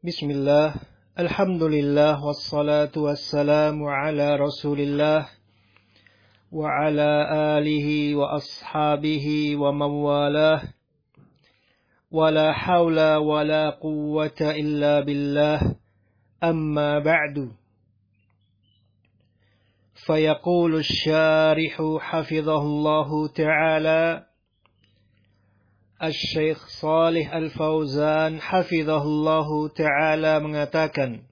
Bismillah, alhamdulillah, wassalatu wassalamu ala rasulillah, wa ala alihi wa ashabihi wa mawalah, wa la hawla wa la quwwata illa billah, amma ba'du. Fayaqulu syarihu hafidhahullahu ta'ala, Al-Syeikh Shalih Al-Fauzan hafizahullahu ta'ala mengatakan,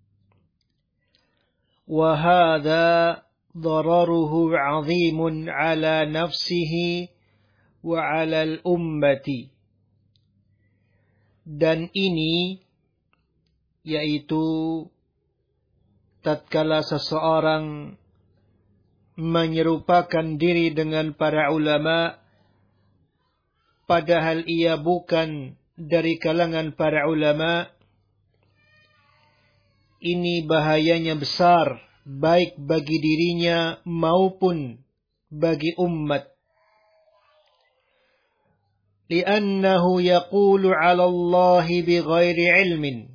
wa hadha dararuhu 'azimun 'ala nafsihi wa 'ala al-ummati. Dan ini yaitu tatkala seseorang menyerupakan diri dengan para ulama padahal ia bukan dari kalangan para ulama, ini bahayanya besar, baik bagi dirinya maupun bagi umat. Li'annahu yaqulu 'ala Allahi bighairi ilmin.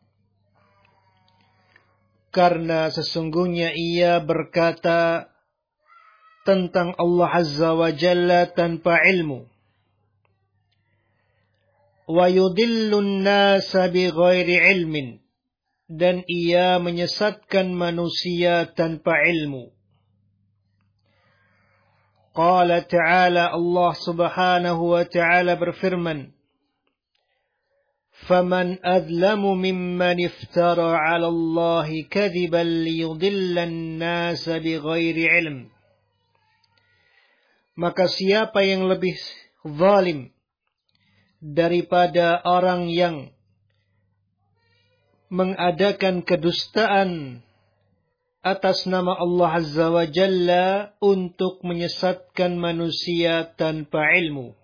Karena sesungguhnya ia berkata tentang Allah Azza wa Jalla tanpa ilmu. Wa yudillun nasa bighairi ilmin, dan ia menyesatkan manusia tanpa ilmu. Qala ta'ala, Allah subhanahu wa ta'ala berfirman, faman adlamu mimman iftara 'ala Allahi kadhiban liyudillan nasa bighairi ilm. Maka siapa yang lebih zalim daripada orang yang mengadakan kedustaan atas nama Allah Azza wa Jalla untuk menyesatkan manusia tanpa ilmu.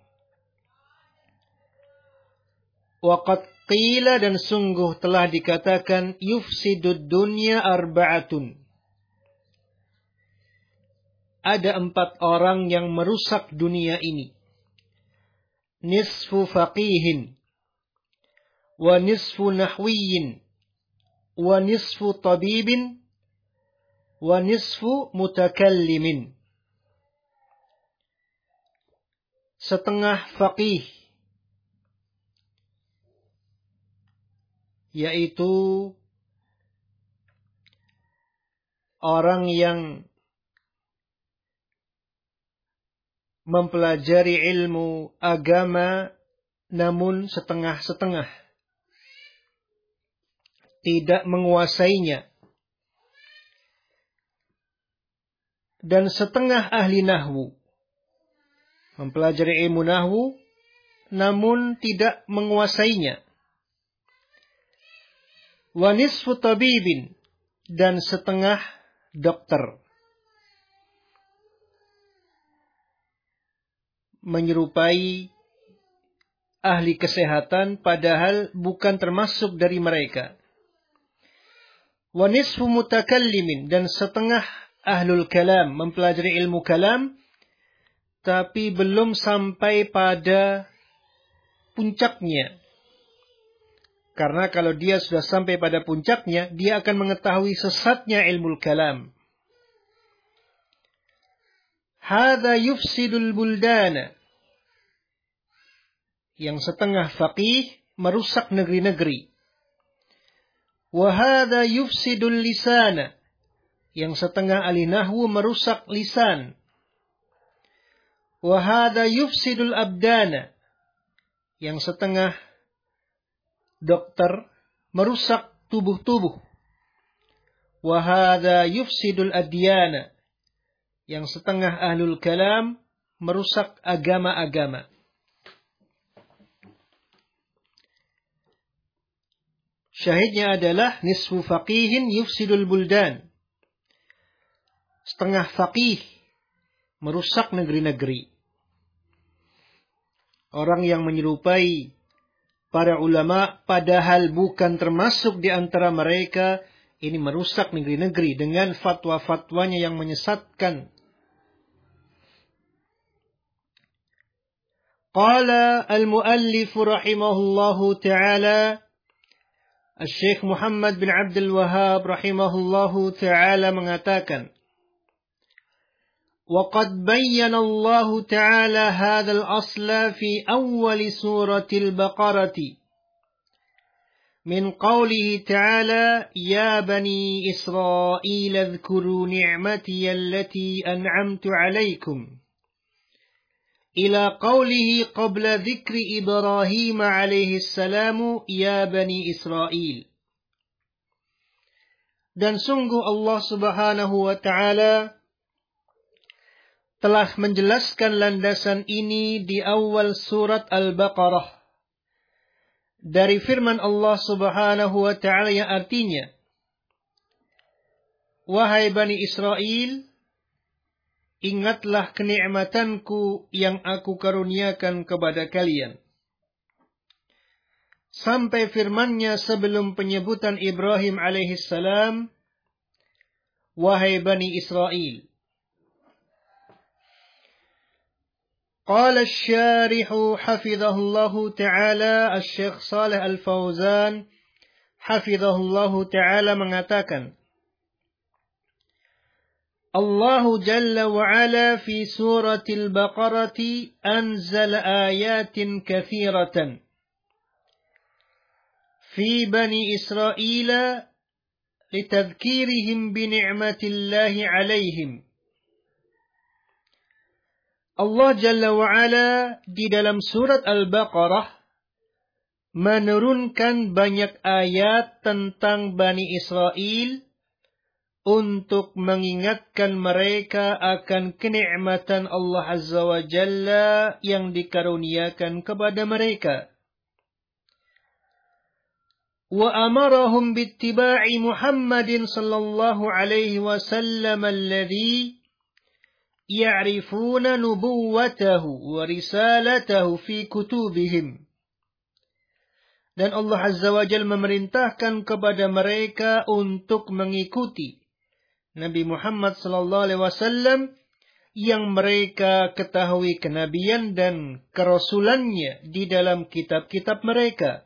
Waqad qila, dan sungguh telah dikatakan, yufsidud dunya arba'atun. Ada 4 orang yang merusak dunia ini. Nisfu faqihin, wa nisfu nahwiyin, wa nisfu tabibin, wa nisfu mutakallimin. Setengah faqih, yaitu orang yang mempelajari ilmu agama namun setengah-setengah, tidak menguasainya. Dan setengah ahli nahwu, mempelajari ilmu nahwu namun tidak menguasainya. Wa nisfu tabibin, dan setengah dokter, menyerupai ahli kesehatan padahal bukan termasuk dari mereka. Wa nisfu mutakallimin, dan setengah ahlul kalam, mempelajari ilmu kalam tapi belum sampai pada puncaknya. Karena kalau dia sudah sampai pada puncaknya, dia akan mengetahui sesatnya ilmu kalam. Hadza yufsidul buldana. Yang setengah faqih merusak negeri-negeri. Wa hadza yufsidul lisana. Yang setengah ahli nahwu merusak lisan. Wa hadza yufsidul abdana. Yang setengah dokter merusak tubuh-tubuh. Wa hadza yufsidul adyana. Yang setengah ahlul kalam merusak agama-agama. Syahidnya adalah nisfu faqihin yufsidul buldan. Setengah faqih merusak negeri-negeri. Orang yang menyerupai para ulama padahal bukan termasuk di antara mereka, ini merusak negeri-negeri dengan fatwa-fatwanya yang menyesatkan. Qala al-muallif rahimahullahu ta'ala Syekh Muhammad bin Abdul Wahhab rahimahullahu ta'ala mengatakan, وَقَدْ بَيَّنَ اللَّهُ تَعَالَى هَذَا الْأَصْلَ فِي أَوَّلِ سُورَةِ الْبَقَرَةِ مِنْ قَوْلِهِ تَعَالَى يَا بَنِي إِسْرَائِيلَ اذْكُرُوا نِعْمَتِيَ الَّتِي أَنْعَمْتُ عَلَيْكُمْ إِلَى قَوْلِهِ قَبْلَ ذِكْرِ إِبْرَاهِيمَ عَلَيْهِ السَّلَامُ يَا بَنِي إِسْرَائِيلَ. Dan sungguh Allah subhanahu wa ta'ala telah menjelaskan landasan ini di awal surat Al-Baqarah dari firman Allah subhanahu wa ta'ala yang artinya, wahai Bani Israel, ingatlah kenikmatanku yang aku karuniakan kepada kalian. Sampai firmannya sebelum penyebutan Ibrahim alaihissalam, wahai Bani Israel. قال الشارح حفظه الله تعالى الشيخ صالح الفوزان حفظه الله تعالى mengatakan, Allah Jalla wa Ala fi suratil Baqarati anzala ayatin kathiratan fi Bani Israel litadhkirihim bi ni'matillahi alaihim. Allah Jalla wa'ala di dalam surat Al-Baqarah menurunkan banyak ayat tentang Bani Israel untuk mengingatkan mereka akan kenikmatan Allah Azza wa Jalla yang dikaruniakan kepada mereka. Wa amarahum bittiba'i Muhammadin sallallahu alaihi wasallam alladhi يعرفون نبوته ورسالته في كتبهم. Dan Allah Azza wa Jalla memerintahkan kepada mereka untuk mengikuti Nabi Muhammad sallallahu alaihi wasallam yang mereka ketahui kenabian dan kerasulannya di dalam kitab-kitab mereka.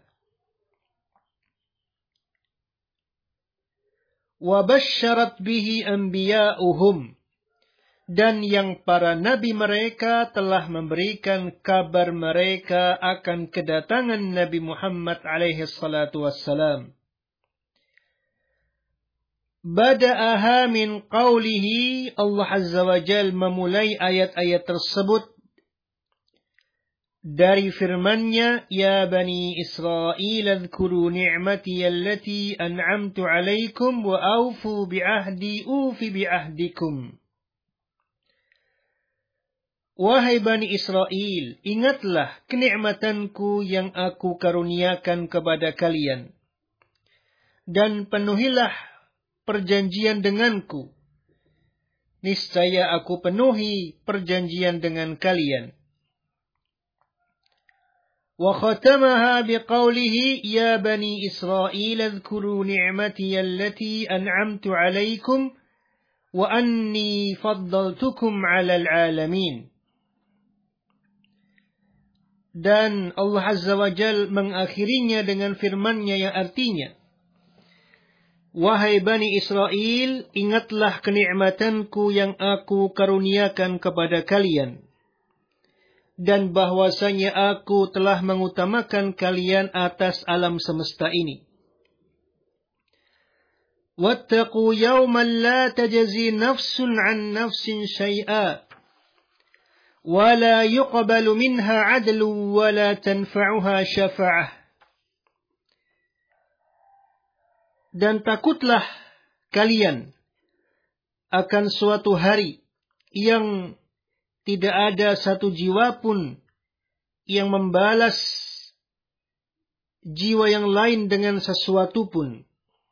Wa basyarat bihi anbiya'uhum. Dan yang para nabi mereka telah memberikan kabar mereka akan kedatangan Nabi Muhammad alaihi salatu wassalam. Bada'aha min qawlihi, Allah Azza wa Jal memulai ayat-ayat tersebut dari firman-Nya, Ya Bani Israel adhkuru ni'mati allati an'amtu alaikum wa awfu bi'ahdi ufi bi'ahdikum. Wahai Bani Israel, ingatlah kenikmatanku yang aku karuniakan kepada kalian. Dan penuhilah perjanjian denganku. Niscaya aku penuhi perjanjian dengan kalian. Wa khatamaha biqaulihi, Ya Bani Israel adhkuru ni'mati allati an'amtu alaikum wa anni faddaltukum 'alal 'alamin. Dan Allah Azza wa Jal mengakhirinya dengan firman-Nya yang artinya, Wahai Bani Israel, ingatlah kenikmatanku yang aku karuniakan kepada kalian, dan bahwasanya aku telah mengutamakan kalian atas alam semesta ini. Wattaqu yawman la tajzi nafsun an nafsin syai'a ولا يقبل منها عدل ولا تنفعها شفاعة. Dan takutlah kalian akan suatu hari yang tidak ada satu jiwa pun yang membalas jiwa yang lain dengan sesuatu pun.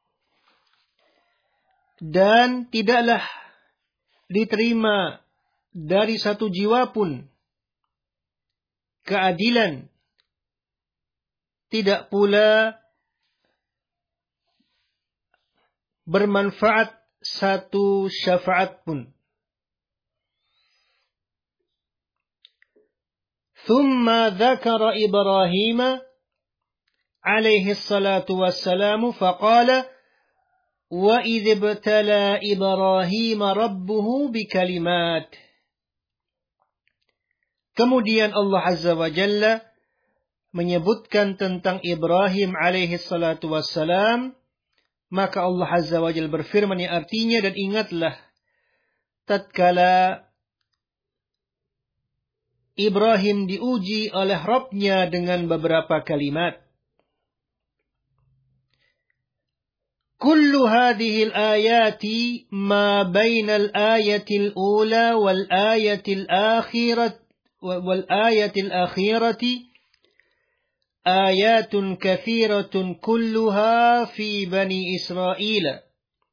Dan tidaklah diterima dari satu jiwa pun keadilan, tidak pula bermanfaat satu syafaat pun. Thumma dzakara Ibrahim alaihi salatu wassalamu faqala wa idh ibtala Ibrahim rabbuhu bikalimat. Kemudian Allah Azza wa Jalla menyebutkan tentang Ibrahim alaihi salatu wassalam, maka Allah Azza wa Jalla berfirman yang artinya, dan ingatlah tatkala Ibrahim diuji oleh Rabb-Nya dengan beberapa kalimat. Kullu hadhihi al-ayati ma baina al-ayati al-ula wal-ayati al-akhirati ayatun kathiratun kulluha fi bani Israel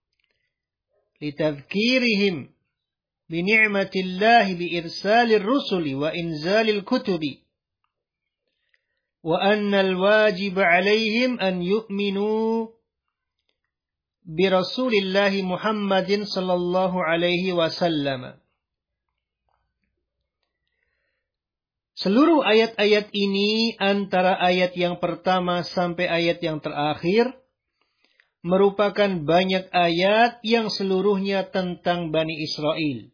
litadhkirihim bini'matillahi biirsalir rusuli wa inzalil kutubi wa anna al-wajib alaihim an yu'minu birasulillahi Muhammadin sallallahu alaihi wasallam. Seluruh ayat-ayat ini antara ayat yang pertama sampai ayat yang terakhir merupakan banyak ayat yang seluruhnya tentang Bani Israel.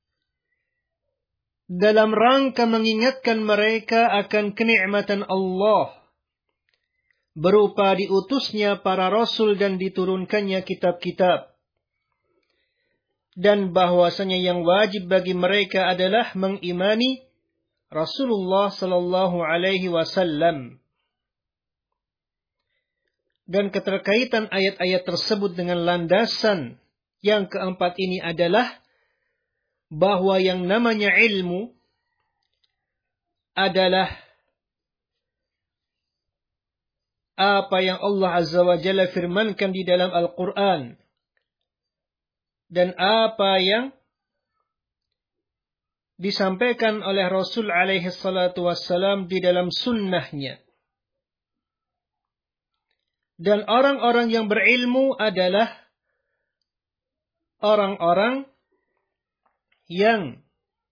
Dalam rangka mengingatkan mereka akan kenikmatan Allah berupa diutusnya para rasul dan diturunkannya kitab-kitab. Dan bahwasanya yang wajib bagi mereka adalah mengimani Rasulullah sallallahu alaihi wasallam. Dan keterkaitan ayat-ayat tersebut dengan landasan yang keempat ini adalah bahwa yang namanya ilmu adalah apa yang Allah Azza wa Jalla firmankan di dalam Al-Quran dan apa yang disampaikan oleh Rasul alaihi salatu wassalam di dalam sunnahnya. Dan orang-orang yang berilmu adalah orang-orang yang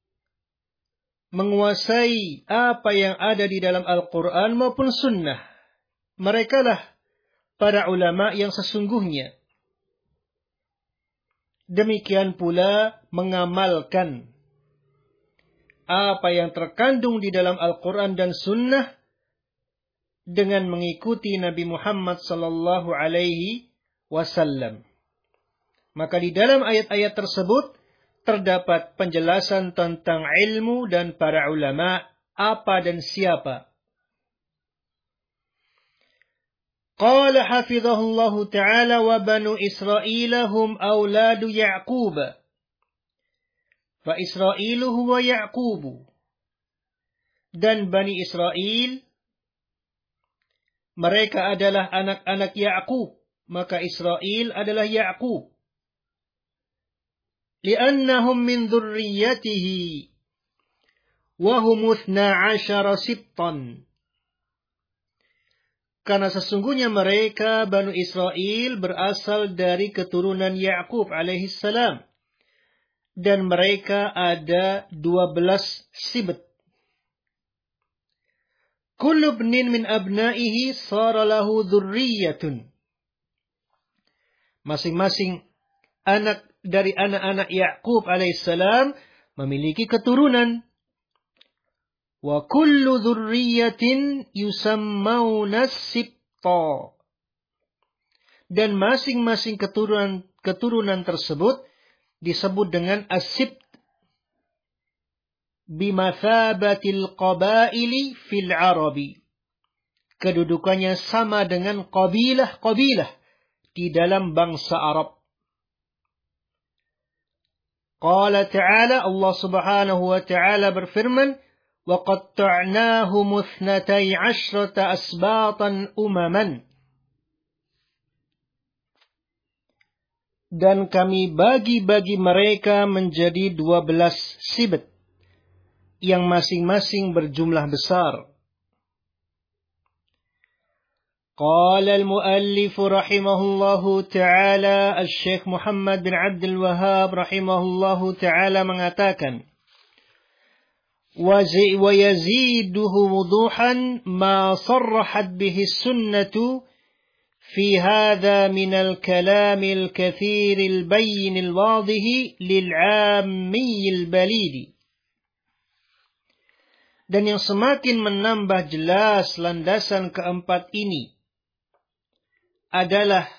menguasai apa yang ada di dalam Al-Quran maupun sunnah. Mereka lah para ulama yang sesungguhnya. Demikian pula mengamalkan apa yang terkandung di dalam Al-Quran dan Sunnah dengan mengikuti Nabi Muhammad sallallahu alaihi wasallam. Maka di dalam ayat-ayat tersebut terdapat penjelasan tentang ilmu dan para ulama, apa dan siapa. Qala hafizahullahu ta'ala wa banu Israila hum awladu Ya'qub. Fa Isra'ilu huwa Ya'qubu. Dan Bani Israel, mereka adalah anak-anak Ya'qub. Maka Israel adalah Ya'qub. Li'annahum min dhurriyyatihi. Wahum 12 sibtan. Karena sesungguhnya mereka, Bani Israel, berasal dari keturunan Ya'qub alaihissalam. Dan mereka ada 12 sibt. Kullu ibnin min abnaihi sara lahu dhurriyyatun. Masing-masing anak dari anak-anak Ya'qub alaihissalam memiliki keturunan. Wa kullu dhurriyyatin yusammawna sibta. Dan masing-masing keturunan tersebut disebut dengan as-sibt bimathabatil qabaili fil arabi. Kedudukannya sama dengan qabilah-qabilah di dalam bangsa Arab. Qala ta'ala, Allah subhanahu wa ta'ala berfirman, wa qatta'nahum 12 asbatan umaman. Dan kami bagi-bagi mereka menjadi 12 sibt yang masing-masing berjumlah besar. Qala al-muallif rahimahullahu ta'ala, Al-Syekh Muhammad bin Abdul Wahhab rahimahullahu ta'ala mengatakan, ويزيده وضوحا ما صرحت به السنة في هذا من الكلام الكثير البين الواضح للعامي البليد. Dan yang semakin menambah jelas landasan keempat ini adalah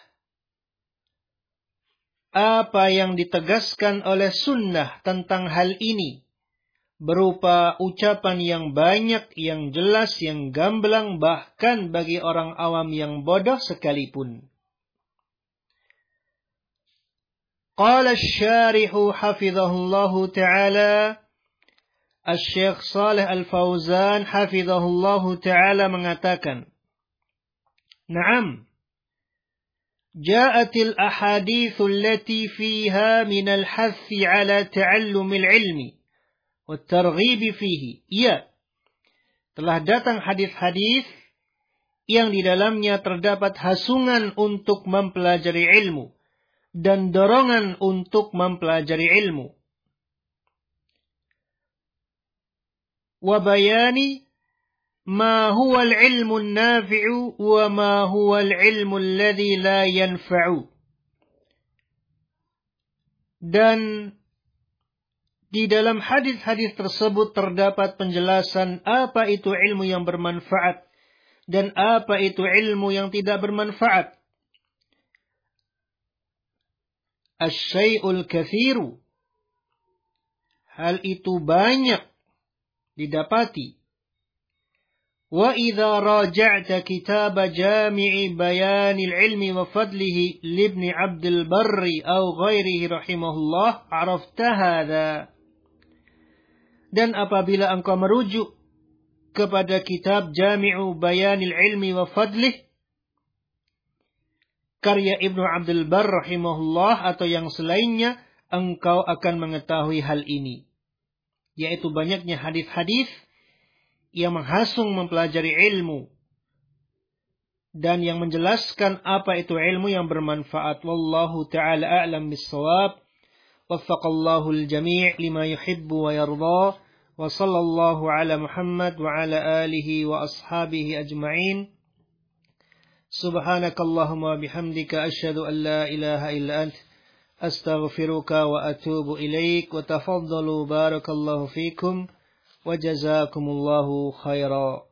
apa yang ditegaskan oleh sunnah tentang hal ini, berupa ucapan yang banyak, yang jelas, yang gamblang, bahkan bagi orang awam yang bodoh sekalipun. Qala asy-syarihu hafizahullahu ta'ala, Asy-Syaikh Shalih Al-Fauzan hafizahullahu ta'ala mengatakan, Naam, ja'atil ahadithu allati fiha minal hathi ala ta'allumil ilmi wa targhibi fihi. Iya, telah datang hadis-hadis yang di dalamnya terdapat hasungan untuk mempelajari ilmu dan dorongan untuk mempelajari ilmu. Wa bayani ma huwa al-ilmu an-nafi'u wa ma huwa al-ilmu alladhi la yanfa'u. Dan di dalam hadis-hadis tersebut terdapat penjelasan apa itu ilmu yang bermanfaat dan apa itu ilmu yang tidak bermanfaat. Asy-syai'ul katsiru, hal itu banyak didapati. Wa idza raja'ta kitab Jami' Bayanil Ilmi wa Fadlihi li Ibn Abdul Barri aw ghairihi rahimahullah, 'arafta hadza. Dan apabila engkau merujuk kepada kitab Jami'u Bayanil Ilmi wa Fadlih karya Ibnu Abdul Barr rahimahullah atau yang selainnya, engkau akan mengetahui hal ini, yaitu banyaknya hadis-hadis yang menghasung mempelajari ilmu dan yang menjelaskan apa itu ilmu yang bermanfaat. Wallahu ta'ala a'lam bis-shawab. Waffaqallahu al-jami' lima yuhibbu wa yarda. Wa sallallahu ala Muhammad wa ala alihi wa ashabihi ajma'in. Subhanakallahumma bihamdika asyhadu an la ilaha illa ant astaghfiruka wa atubu ilaik. Wa tafaddalu barakallahu fikum wa jazakumullahu khaira.